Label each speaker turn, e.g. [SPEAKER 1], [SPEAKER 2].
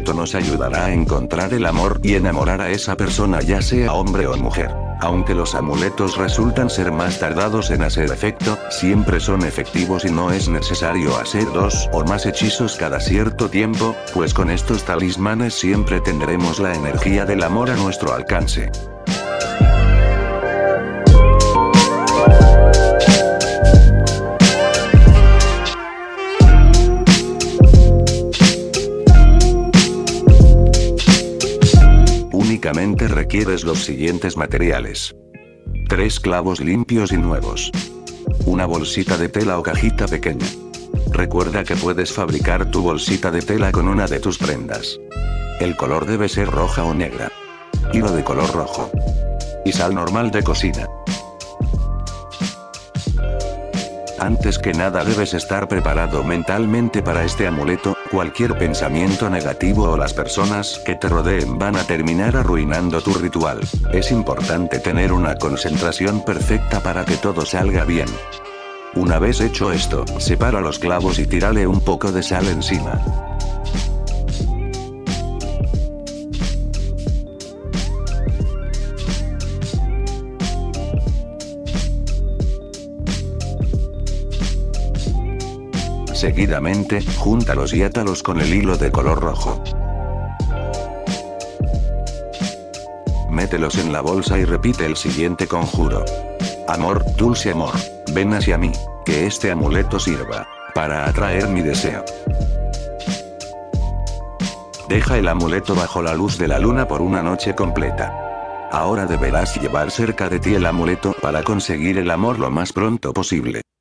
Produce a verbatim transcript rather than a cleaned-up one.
[SPEAKER 1] amuleto nos ayudará a encontrar el amor y enamorar a esa persona, ya sea hombre o mujer. Aunque los amuletos resultan ser más tardados en hacer efecto, siempre son efectivos y no es necesario hacer dos o más hechizos cada cierto tiempo, pues con estos talismanes siempre tendremos la energía del amor a nuestro alcance. Únicamente requieres los siguientes materiales. Tres clavos limpios y nuevos. Una bolsita de tela o cajita pequeña. Recuerda que puedes fabricar tu bolsita de tela con una de tus prendas. El color debe ser roja o negra. Hilo de color rojo. Y sal normal de cocina. Antes que nada debes estar preparado mentalmente para este amuleto. Cualquier pensamiento negativo o las personas que te rodeen van a terminar arruinando tu ritual. Es importante tener una concentración perfecta para que todo salga bien. Una vez hecho esto, separa los clavos y tírale un poco de sal encima. Seguidamente, júntalos y átalos con el hilo de color rojo. Mételos en la bolsa y repite el siguiente conjuro. Amor, dulce amor, ven hacia mí, que este amuleto sirva para atraer mi deseo. Deja el amuleto bajo la luz de la luna por una noche completa. Ahora deberás llevar cerca de ti el amuleto para conseguir el amor lo más pronto posible.